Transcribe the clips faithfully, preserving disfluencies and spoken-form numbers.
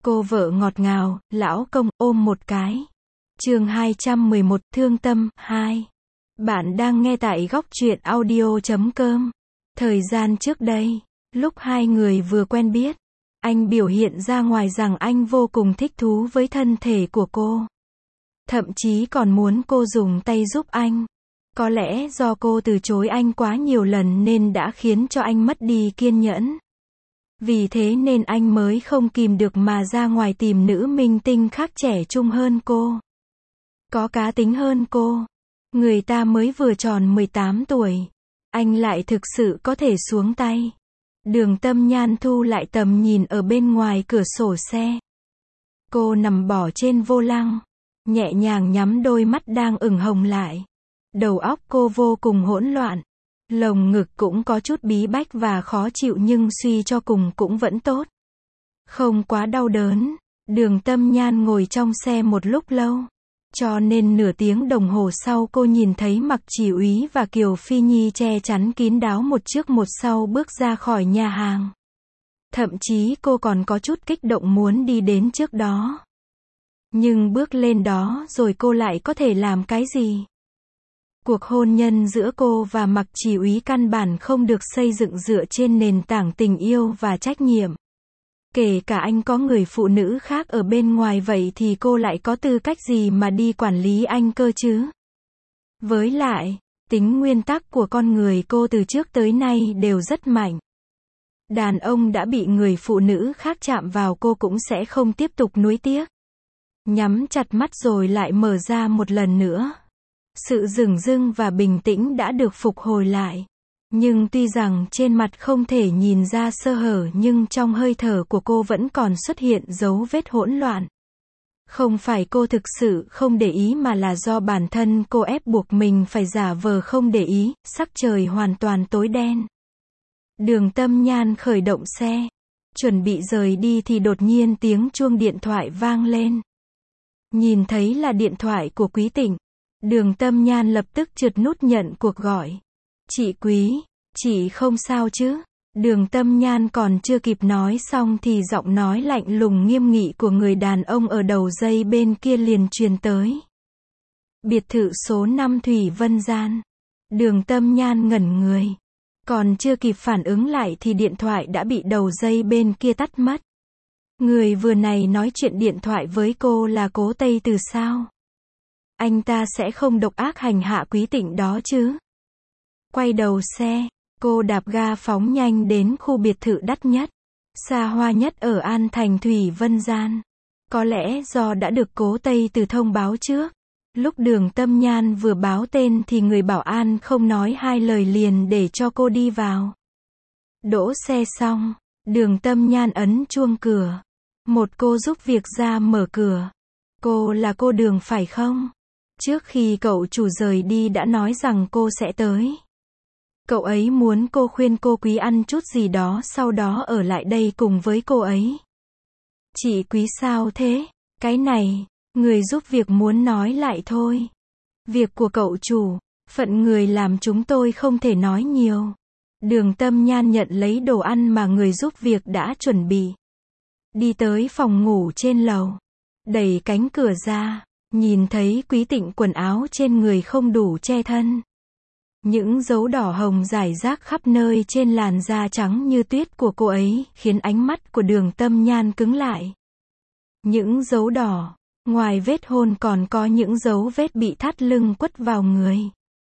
Cô vợ ngọt ngào, lão công, ôm một cái. Chương hai trăm mười một, Thương tâm, hai. Bạn đang nghe tại góc truyện audio chấm com. Thời gian trước đây, lúc hai người vừa quen biết, anh biểu hiện ra ngoài rằng anh vô cùng thích thú với thân thể của cô. Thậm chí còn muốn cô dùng tay giúp anh. Có lẽ do cô từ chối anh quá nhiều lần nên đã khiến cho anh mất đi kiên nhẫn. Vì thế nên anh mới không kìm được mà ra ngoài tìm nữ minh tinh khác trẻ trung hơn cô. Có cá tính hơn cô. Người ta mới vừa tròn mười tám tuổi. Anh lại thực sự có thể xuống tay. Đường Tâm Nhan thu lại tầm nhìn ở bên ngoài cửa sổ xe. Cô nằm bò trên vô lăng, nhẹ nhàng nhắm đôi mắt đang ửng hồng lại. Đầu óc cô vô cùng hỗn loạn. Lồng ngực cũng có chút bí bách và khó chịu nhưng suy cho cùng cũng vẫn tốt. Không quá đau đớn. Đường Tâm Nhan ngồi trong xe một lúc lâu. Cho nên nửa tiếng đồng hồ sau cô nhìn thấy Mặc Chỉ Úy và Kiều Phi Nhi che chắn kín đáo một trước một sau bước ra khỏi nhà hàng. Thậm chí cô còn có chút kích động muốn đi đến trước đó. Nhưng bước lên đó rồi cô lại có thể làm cái gì? Cuộc hôn nhân giữa cô và Mặc Chỉ Úy căn bản không được xây dựng dựa trên nền tảng tình yêu và trách nhiệm. Kể cả anh có người phụ nữ khác ở bên ngoài vậy thì cô lại có tư cách gì mà đi quản lý anh cơ chứ? Với lại, tính nguyên tắc của con người cô từ trước tới nay đều rất mạnh. Đàn ông đã bị người phụ nữ khác chạm vào cô cũng sẽ không tiếp tục nuối tiếc. Nhắm chặt mắt rồi lại mở ra một lần nữa. Sự dửng dưng và bình tĩnh đã được phục hồi lại. Nhưng tuy rằng trên mặt không thể nhìn ra sơ hở nhưng trong hơi thở của cô vẫn còn xuất hiện dấu vết hỗn loạn. Không phải cô thực sự không để ý mà là do bản thân cô ép buộc mình phải giả vờ không để ý, sắc trời hoàn toàn tối đen. Đường Tâm Nhan khởi động xe, chuẩn bị rời đi thì đột nhiên tiếng chuông điện thoại vang lên. Nhìn thấy là điện thoại của Quý Tịnh. Đường Tâm Nhan lập tức trượt nút nhận cuộc gọi. Chị Quý, chị không sao chứ? Đường Tâm Nhan còn chưa kịp nói xong thì giọng nói lạnh lùng nghiêm nghị của người đàn ông ở đầu dây bên kia liền truyền tới. Biệt thự số năm Thủy Vân Gian. Đường Tâm Nhan ngẩn người. Còn chưa kịp phản ứng lại thì điện thoại đã bị đầu dây bên kia tắt mất. Người vừa này nói chuyện điện thoại với cô là Cố Tây Từ sao? Anh ta sẽ không độc ác hành hạ Quý Tịnh đó chứ? Quay đầu xe, cô đạp ga phóng nhanh đến khu biệt thự đắt nhất, xa hoa nhất ở An Thành Thủy Vân Gian. Có lẽ do đã được Cố Tây Từ thông báo trước. Lúc Đường Tâm Nhan vừa báo tên thì người bảo an không nói hai lời liền để cho cô đi vào. Đỗ xe xong, Đường Tâm Nhan ấn chuông cửa. Một cô giúp việc ra mở cửa. Cô là cô Đường phải không? Trước khi cậu chủ rời đi đã nói rằng cô sẽ tới. Cậu ấy muốn cô khuyên cô Quý ăn chút gì đó sau đó ở lại đây cùng với cô ấy. Chị Quý sao thế? Cái này, người giúp việc muốn nói lại thôi. Việc của cậu chủ, phận người làm chúng tôi không thể nói nhiều. Đường Tâm Nhan nhận lấy đồ ăn mà người giúp việc đã chuẩn bị. Đi tới phòng ngủ trên lầu. Đẩy cánh cửa ra. Nhìn thấy Quý Tịnh quần áo trên người không đủ che thân. Những dấu đỏ hồng rải rác khắp nơi trên làn da trắng như tuyết của cô ấy, khiến ánh mắt của Đường Tâm Nhan cứng lại. Những dấu đỏ, ngoài vết hôn còn có những dấu vết bị thắt lưng quất vào người.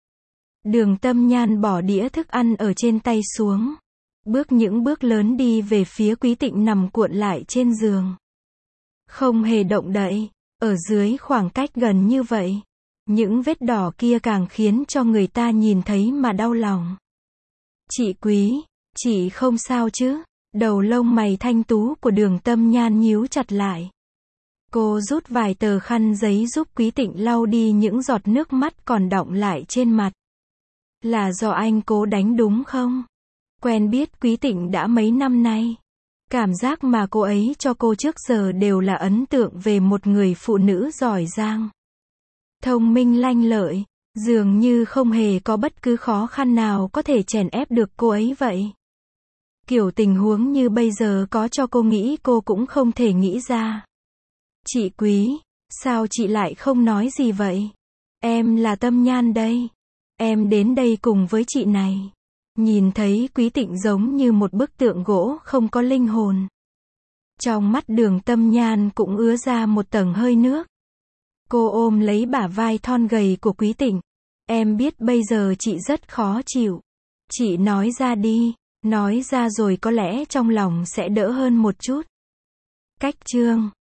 Đường Tâm Nhan bỏ đĩa thức ăn ở trên tay xuống. Bước những bước lớn đi về phía Quý Tịnh nằm cuộn lại trên giường. Không hề động đậy. Ở dưới khoảng cách gần như vậy, những vết đỏ kia càng khiến cho người ta nhìn thấy mà đau lòng. Chị Quý, chị không sao chứ? Đầu lông mày thanh tú của Đường Tâm Nhan nhíu chặt lại. Cô rút vài tờ khăn giấy giúp Quý Tịnh lau đi những giọt nước mắt còn đọng lại trên mặt. Là do anh Cố đánh đúng không? Quen biết Quý Tịnh đã mấy năm nay. Cảm giác mà cô ấy cho cô trước giờ đều là ấn tượng về một người phụ nữ giỏi giang. Thông minh lanh lợi, dường như không hề có bất cứ khó khăn nào có thể chèn ép được cô ấy vậy. Kiểu tình huống như bây giờ có cho cô nghĩ cô cũng không thể nghĩ ra. Chị Quý, sao chị lại không nói gì vậy? Em là Tâm Nhan đây. Em đến đây cùng với chị này. Nhìn thấy Quý Tịnh giống như một bức tượng gỗ không có linh hồn. Trong mắt Đường Tâm Nhan cũng ứa ra một tầng hơi nước. Cô ôm lấy bả vai thon gầy của Quý Tịnh. Em biết bây giờ chị rất khó chịu. Chị nói ra đi. Nói ra rồi có lẽ trong lòng sẽ đỡ hơn một chút. Cách chương